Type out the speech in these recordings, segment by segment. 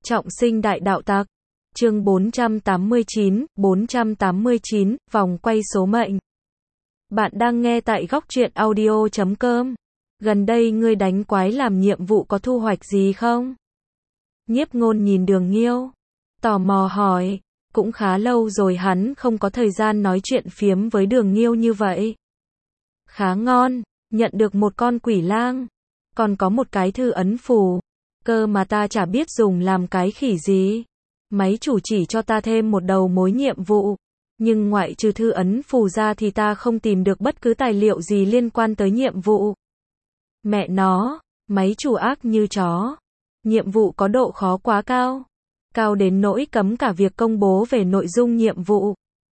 Trọng sinh đại đạo tặc. Chương 489, vòng quay số mệnh. Bạn đang nghe tại góc truyện audio.com. Gần đây ngươi đánh quái làm nhiệm vụ có thu hoạch gì không? Nhiếp Ngôn nhìn Đường Nghiêu, tò mò hỏi. Cũng khá lâu rồi hắn không có thời gian nói chuyện phiếm với Đường Nghiêu như vậy. Khá ngon, nhận được một con quỷ lang, còn có một cái thư ấn phù. Cơ mà ta chả biết dùng làm cái khỉ gì. Máy chủ chỉ cho ta thêm một đầu mối nhiệm vụ. Nhưng ngoại trừ thư ấn phù ra thì ta không tìm được bất cứ tài liệu gì liên quan tới nhiệm vụ. Mẹ nó, máy chủ ác như chó. Nhiệm vụ có độ khó quá cao. Cao đến nỗi cấm cả việc công bố về nội dung nhiệm vụ.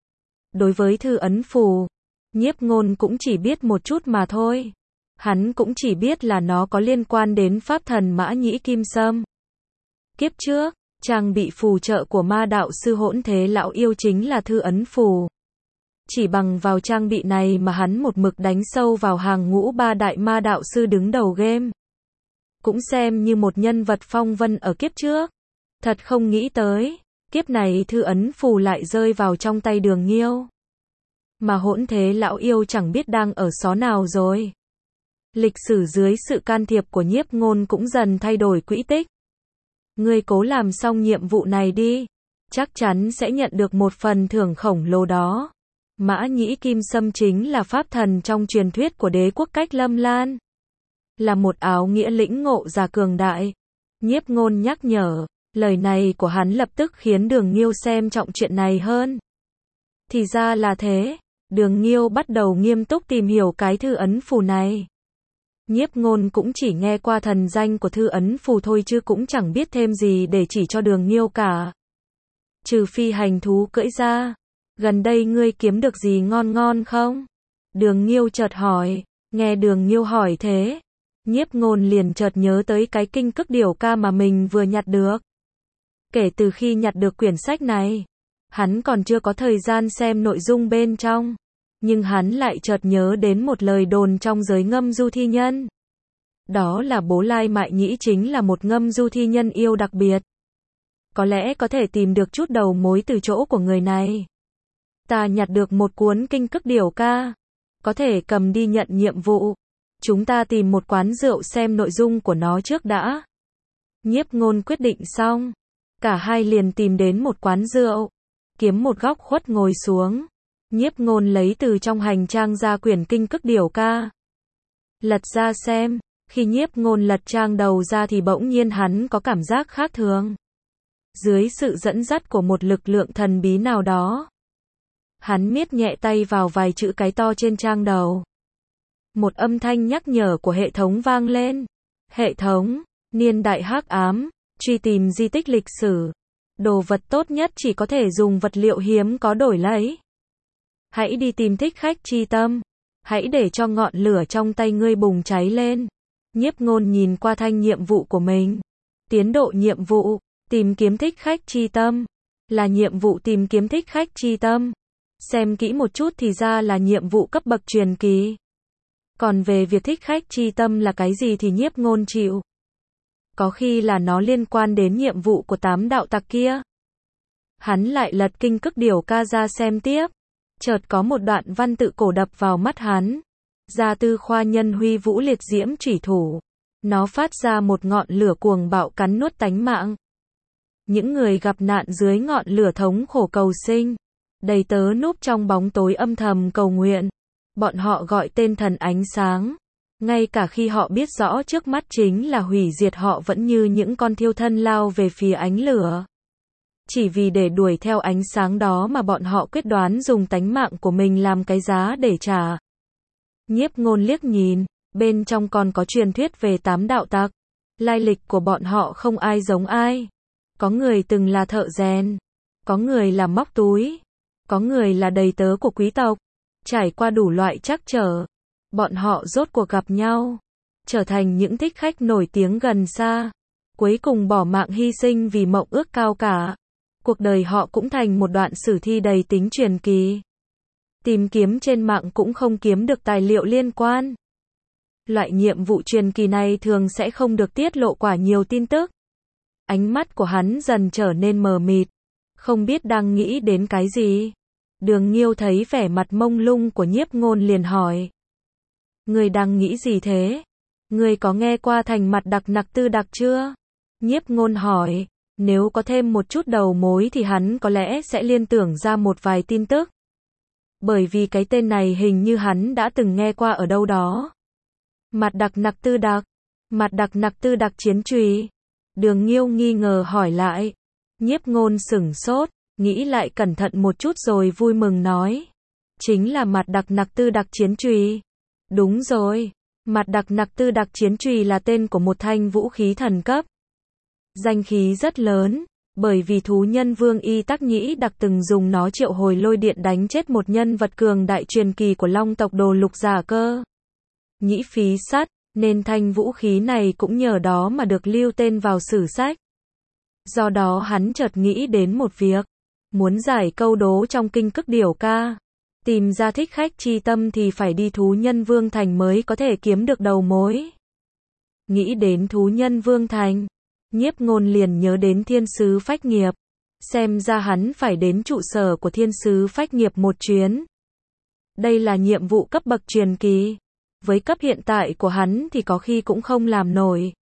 Đối với thư ấn phù, Nhiếp Ngôn cũng chỉ biết một chút mà thôi. Hắn cũng chỉ biết là nó có liên quan đến pháp thần Mã Nhĩ Kim Sâm. Kiếp trước, trang bị phù trợ của ma đạo sư Hỗn Thế Lão Yêu chính là thư ấn phù. Chỉ bằng vào trang bị này mà hắn một mực đánh sâu vào hàng ngũ ba đại ma đạo sư đứng đầu game. Cũng xem như một nhân vật phong vân ở kiếp trước. Thật không nghĩ tới, kiếp này thư ấn phù lại rơi vào trong tay Đường Nghiêu. Mà Hỗn Thế Lão Yêu chẳng biết đang ở xó nào rồi. Lịch sử dưới sự can thiệp của Nhiếp Ngôn cũng dần thay đổi quỹ tích. Ngươi cố làm xong nhiệm vụ này đi, chắc chắn sẽ nhận được một phần thưởng khổng lồ đó. Mã Nhĩ Kim Sâm chính là pháp thần trong truyền thuyết của đế quốc Cách Lâm Lan. Là một áo nghĩa lĩnh ngộ giả cường đại. Nhiếp Ngôn nhắc nhở, lời này của hắn lập tức khiến Đường Nghiêu xem trọng chuyện này hơn. Thì ra là thế, Đường Nghiêu bắt đầu nghiêm túc tìm hiểu cái thư ấn phù này. Nhiếp Ngôn cũng chỉ nghe qua thần danh của thư ấn phù thôi chứ cũng chẳng biết thêm gì để chỉ cho Đường Nghiêu cả. Trừ phi hành thú cưỡi ra. Gần đây ngươi kiếm được gì ngon ngon không? Đường Nghiêu chợt hỏi. Nghe Đường Nghiêu hỏi thế, Nhiếp Ngôn liền chợt nhớ tới cái kinh cức điểu ca mà mình vừa nhặt được. Kể từ khi nhặt được quyển sách này, hắn còn chưa có thời gian xem nội dung bên trong. Nhưng hắn lại chợt nhớ đến một lời đồn trong giới ngâm du thi nhân. Đó là bố Lai Mại Nhĩ chính là một ngâm du thi nhân yêu đặc biệt. Có lẽ có thể tìm được chút đầu mối từ chỗ của người này. Ta nhặt được một cuốn kinh cức điểu ca. Có thể cầm đi nhận nhiệm vụ. Chúng ta tìm một quán rượu xem nội dung của nó trước đã. Nhiếp Ngôn quyết định xong. Cả hai liền tìm đến một quán rượu. Kiếm một góc khuất ngồi xuống. Nhiếp Ngôn lấy từ trong hành trang ra quyển kinh cức điểu ca. Lật ra xem. Khi Nhiếp Ngôn lật trang đầu ra thì bỗng nhiên hắn có cảm giác khác thường. Dưới sự dẫn dắt của một lực lượng thần bí nào đó, hắn miết nhẹ tay vào vài chữ cái to trên trang đầu. Một âm thanh nhắc nhở của hệ thống vang lên. Hệ thống, niên đại hắc ám, truy tìm di tích lịch sử. Đồ vật tốt nhất chỉ có thể dùng vật liệu hiếm có đổi lấy. Hãy đi tìm thích khách chi tâm. Hãy để cho ngọn lửa trong tay ngươi bùng cháy lên. Nhiếp Ngôn nhìn qua thanh nhiệm vụ của mình. Tiến độ nhiệm vụ, tìm kiếm thích khách chi tâm. Là nhiệm vụ tìm kiếm thích khách chi tâm. Xem kỹ một chút thì ra là nhiệm vụ cấp bậc truyền kỳ. Còn về việc thích khách chi tâm là cái gì thì Nhiếp Ngôn chịu. Có khi là nó liên quan đến nhiệm vụ của 8 đạo tặc kia. Hắn lại lật kinh cức điểu ca ra xem tiếp. Chợt có một đoạn văn tự cổ đập vào mắt hắn. Gia tư khoa nhân huy vũ liệt diễm chủy thủ. Nó phát ra một ngọn lửa cuồng bạo cắn nuốt tánh mạng. Những người gặp nạn dưới ngọn lửa thống khổ cầu sinh. Đầy tớ núp trong bóng tối âm thầm cầu nguyện. Bọn họ gọi tên thần ánh sáng. Ngay cả khi họ biết rõ trước mắt chính là hủy diệt họ vẫn như những con thiêu thân lao về phía ánh lửa. Chỉ vì để đuổi theo ánh sáng đó mà bọn họ quyết đoán dùng tánh mạng của mình làm cái giá để trả. Nhiếp Ngôn liếc nhìn, bên trong còn có truyền thuyết về 8 đạo tặc. Lai lịch của bọn họ không ai giống ai. Có người từng là thợ rèn. Có người là móc túi. Có người là đầy tớ của quý tộc. Trải qua đủ loại trắc trở. Bọn họ rốt cuộc gặp nhau. Trở thành những thích khách nổi tiếng gần xa. Cuối cùng bỏ mạng hy sinh vì mộng ước cao cả. Cuộc đời họ cũng thành một đoạn sử thi đầy tính truyền kỳ. Tìm kiếm trên mạng cũng không kiếm được tài liệu liên quan. Loại nhiệm vụ truyền kỳ này thường sẽ không được tiết lộ quá nhiều tin tức. Ánh mắt của hắn dần trở nên mờ mịt, không biết đang nghĩ đến cái gì. Đường Nghiêu thấy vẻ mặt mông lung của Nhiếp Ngôn liền hỏi. Ngươi đang nghĩ gì thế? Ngươi có nghe qua thành mặt đặc nặc tư đặc chưa? Nhiếp Ngôn hỏi, nếu có thêm một chút đầu mối thì hắn có lẽ sẽ liên tưởng ra một vài tin tức. Bởi vì cái tên này hình như hắn đã từng nghe qua ở đâu đó. Mặt đặc nặc tư đặc, mặt đặc nặc tư đặc chiến trùy. Đường Nghiêu nghi ngờ hỏi lại. Nhiếp Ngôn sửng sốt, nghĩ lại cẩn thận một chút rồi vui mừng nói. Chính là mặt đặc nặc tư đặc chiến trùy. Đúng rồi, mặt đặc nặc tư đặc chiến trùy là tên của một thanh vũ khí thần cấp. Danh khí rất lớn, bởi vì thú nhân Vương Y Tắc Nhĩ Đặc từng dùng nó triệu hồi lôi điện đánh chết một nhân vật cường đại truyền kỳ của Long tộc Đồ Lục Giả cơ. Nhĩ Phí Sắt, nên thanh vũ khí này cũng nhờ đó mà được lưu tên vào sử sách. Do đó hắn chợt nghĩ đến một việc, muốn giải câu đố trong Kinh Cức Điểu Ca, tìm ra thích khách chi tâm thì phải đi thú nhân Vương Thành mới có thể kiếm được đầu mối. Nghĩ đến thú nhân Vương Thành, Nhiếp Ngôn liền nhớ đến Thiên Sứ Phách Nghiệp, xem ra hắn phải đến trụ sở của Thiên Sứ Phách Nghiệp một chuyến. Đây là nhiệm vụ cấp bậc truyền kỳ, với cấp hiện tại của hắn thì có khi cũng không làm nổi.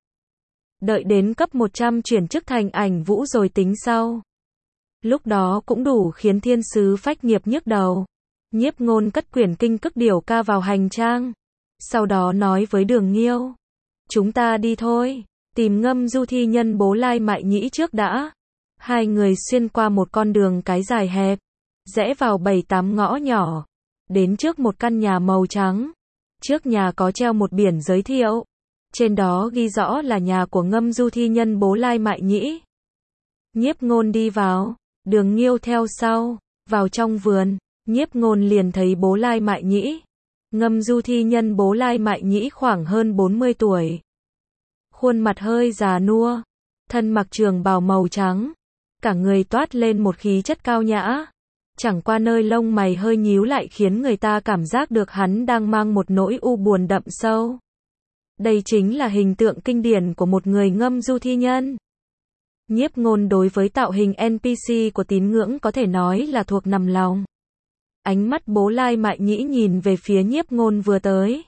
Đợi đến cấp 100 chuyển chức thành ảnh vũ rồi tính sau. Lúc đó cũng đủ khiến Thiên Sứ Phách Nghiệp nhức đầu. Nhiếp Ngôn cất quyển Kinh Cức Điểu Ca vào hành trang, sau đó nói với Đường Nghiêu, chúng ta đi thôi, tìm Ngâm Du thi nhân Bố Lai Mại Nhĩ trước đã. Hai người xuyên qua một con đường cái dài hẹp, rẽ vào 7-8 ngõ nhỏ, đến trước một căn nhà màu trắng. Trước nhà có treo một biển giới thiệu, trên đó ghi rõ là nhà của Ngâm Du thi nhân Bố Lai Mại Nhĩ. Nhiếp Ngôn đi vào, Đường Nghiêu theo sau, vào trong vườn, Nhiếp Ngôn liền thấy Bố Lai Mại Nhĩ. Ngâm Du thi nhân Bố Lai Mại Nhĩ khoảng hơn 40 tuổi. Khuôn mặt hơi già nua, thân mặc trường bào màu trắng, cả người toát lên một khí chất cao nhã. Chẳng qua nơi lông mày hơi nhíu lại khiến người ta cảm giác được hắn đang mang một nỗi u buồn đậm sâu. Đây chính là hình tượng kinh điển của một người Ngâm Du thi nhân. Nhiếp Ngôn đối với tạo hình NPC của tín ngưỡng có thể nói là thuộc nằm lòng. Ánh mắt Bố Lai Mại Nhĩ nhìn về phía Nhiếp Ngôn vừa tới.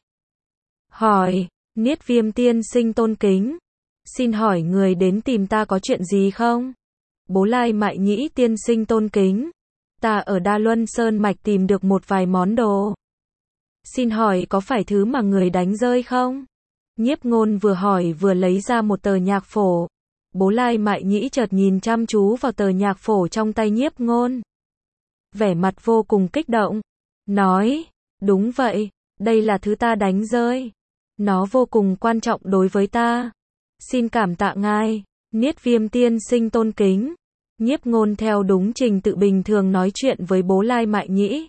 Hỏi, Niết Viêm tiên sinh tôn kính. Xin hỏi người đến tìm ta có chuyện gì không? Bố Lai Mại Nhĩ tiên sinh tôn kính. Ta ở Đa Luân Sơn Mạch tìm được một vài món đồ. Xin hỏi có phải thứ mà người đánh rơi không? Nhiếp Ngôn vừa hỏi vừa lấy ra một tờ nhạc phổ. Bố Lai Mại Nhĩ chợt nhìn chăm chú vào tờ nhạc phổ trong tay Nhiếp Ngôn. Vẻ mặt vô cùng kích động. Nói, đúng vậy, đây là thứ ta đánh rơi. Nó vô cùng quan trọng đối với ta. Xin cảm tạ ngài, Niết Viêm tiên sinh tôn kính. Nhiếp Ngôn theo đúng trình tự bình thường nói chuyện với Bố Lai Mại Nhĩ.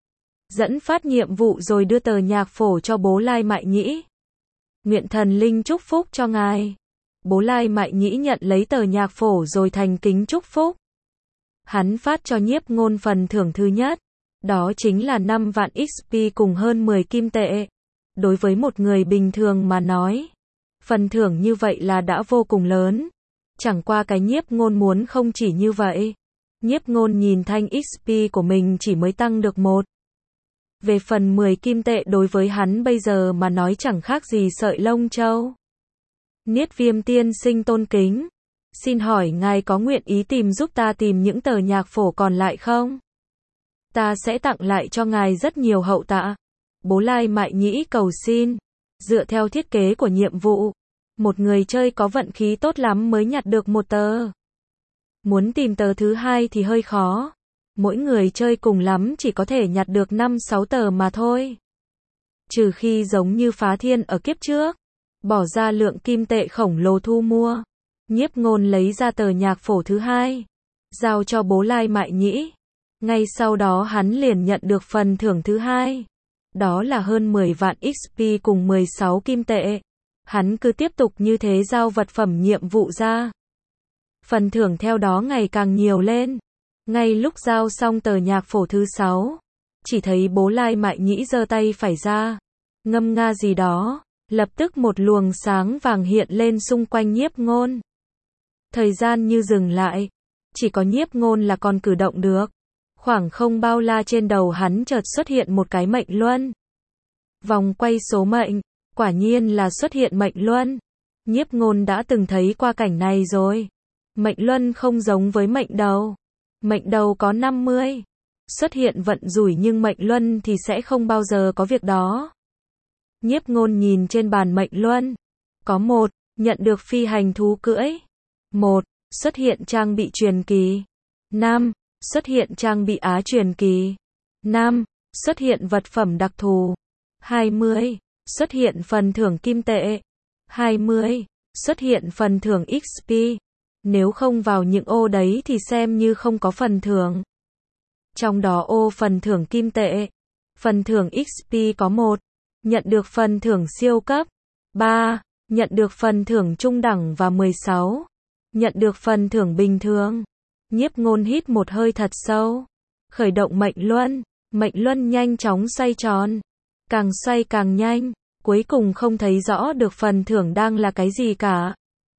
Dẫn phát nhiệm vụ rồi đưa tờ nhạc phổ cho Bố Lai Mại Nhĩ. Nguyện thần linh chúc phúc cho ngài. Bố Lai Mại Nhĩ nhận lấy tờ nhạc phổ rồi thành kính chúc phúc. Hắn phát cho Nhiếp Ngôn phần thưởng thứ nhất. Đó chính là 5 vạn XP cùng hơn 10 kim tệ. Đối với một người bình thường mà nói, phần thưởng như vậy là đã vô cùng lớn. Chẳng qua cái Nhiếp Ngôn muốn không chỉ như vậy. Nhiếp Ngôn nhìn thanh XP của mình chỉ mới tăng được 1. Về phần 10 kim tệ đối với hắn bây giờ mà nói chẳng khác gì sợi lông châu. Niết Viêm tiên sinh tôn kính. Xin hỏi ngài có nguyện ý tìm giúp ta tìm những tờ nhạc phổ còn lại không? Ta sẽ tặng lại cho ngài rất nhiều hậu tạ. Bố Lai Mại Nhĩ cầu xin. Dựa theo thiết kế của nhiệm vụ, một người chơi có vận khí tốt lắm mới nhặt được một tờ. Muốn tìm tờ thứ hai thì hơi khó. Mỗi người chơi cùng lắm chỉ có thể nhặt được 5-6 tờ mà thôi. Trừ khi giống như Phá Thiên ở kiếp trước, bỏ ra lượng kim tệ khổng lồ thu mua. Nhiếp Ngôn lấy ra tờ nhạc phổ thứ hai, giao cho Bố Lai Mại Nhĩ. Ngay sau đó hắn liền nhận được phần thưởng thứ hai. Đó là hơn 10 vạn XP cùng 16 kim tệ. Hắn cứ tiếp tục như thế giao vật phẩm nhiệm vụ ra. Phần thưởng theo đó ngày càng nhiều lên. Ngay lúc giao xong tờ nhạc phổ thứ 6, chỉ thấy Bố Lai Mại Nhĩ giơ tay phải ra, ngâm nga gì đó, lập tức một luồng sáng vàng hiện lên xung quanh Nhiếp Ngôn. Thời gian như dừng lại. Chỉ có Nhiếp Ngôn là còn cử động được. Khoảng không bao la trên đầu hắn chợt xuất hiện một cái mệnh luân. Vòng quay số mệnh. Quả nhiên là xuất hiện mệnh luân. Nhiếp Ngôn đã từng thấy qua cảnh này rồi. Mệnh luân không giống với mệnh đầu. Mệnh đầu có 50. Xuất hiện vận rủi nhưng mệnh luân thì sẽ không bao giờ có việc đó. Nhiếp Ngôn nhìn trên bàn mệnh luân. Có 1. Nhận được phi hành thú cưỡi. 1. Xuất hiện trang bị truyền kỳ. 5. Xuất hiện trang bị á truyền kỳ. 5. Xuất hiện vật phẩm đặc thù. 20. Xuất hiện phần thưởng kim tệ. 20. Xuất hiện phần thưởng XP. Nếu không vào những ô đấy thì xem như không có phần thưởng. Trong đó ô phần thưởng kim tệ. Phần thưởng XP có 1. Nhận được phần thưởng siêu cấp. 3. Nhận được phần thưởng trung đẳng và 16. Nhận được phần thưởng bình thường. Nhiếp Ngôn hít một hơi thật sâu. Khởi động mệnh luân. Mệnh luân nhanh chóng xoay tròn. Càng xoay càng nhanh. Cuối cùng không thấy rõ được phần thưởng đang là cái gì cả.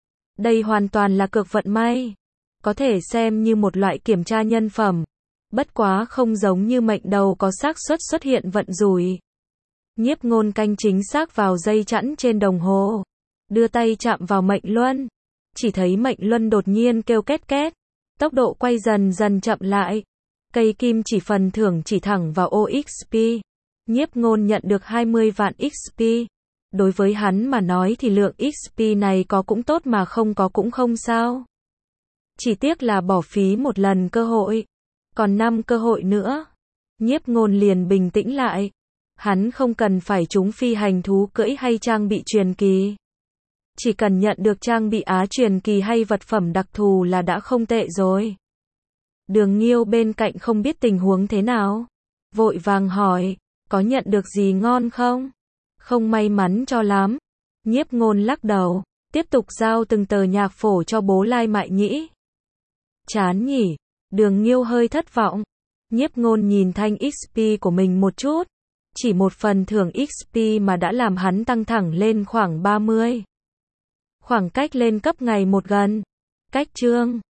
Đây hoàn toàn là cược vận may. Có thể xem như một loại kiểm tra nhân phẩm. Bất quá không giống như mệnh đầu có xác suất xuất hiện vận rủi. Nhiếp Ngôn canh chính xác vào giây chẵn trên đồng hồ. Đưa tay chạm vào mệnh luân. Chỉ thấy mệnh luân đột nhiên kêu két két. Tốc độ quay dần dần chậm lại. Cây kim chỉ phần thưởng chỉ thẳng vào ô XP. Nhiếp Ngôn nhận được 20 vạn XP. Đối với hắn mà nói thì lượng XP này có cũng tốt mà không có cũng không sao. Chỉ tiếc là bỏ phí một lần cơ hội. Còn 5 cơ hội nữa. Nhiếp Ngôn liền bình tĩnh lại. Hắn không cần phải trúng phi hành thú cưỡi hay trang bị truyền kỳ. Chỉ cần nhận được trang bị á truyền kỳ hay vật phẩm đặc thù là đã không tệ rồi. Đường Nghiêu bên cạnh không biết tình huống thế nào. Vội vàng hỏi, có nhận được gì ngon không? Không may mắn cho lắm. Nhiếp Ngôn lắc đầu, tiếp tục giao từng tờ nhạc phổ cho bố Lai Mại Nhĩ. Chán nhỉ? Đường Nghiêu hơi thất vọng. Nhiếp Ngôn nhìn thanh XP của mình một chút. Chỉ một phần thưởng XP mà đã làm hắn tăng thẳng lên khoảng 30. Khoảng cách lên cấp ngày một gần. Cách chương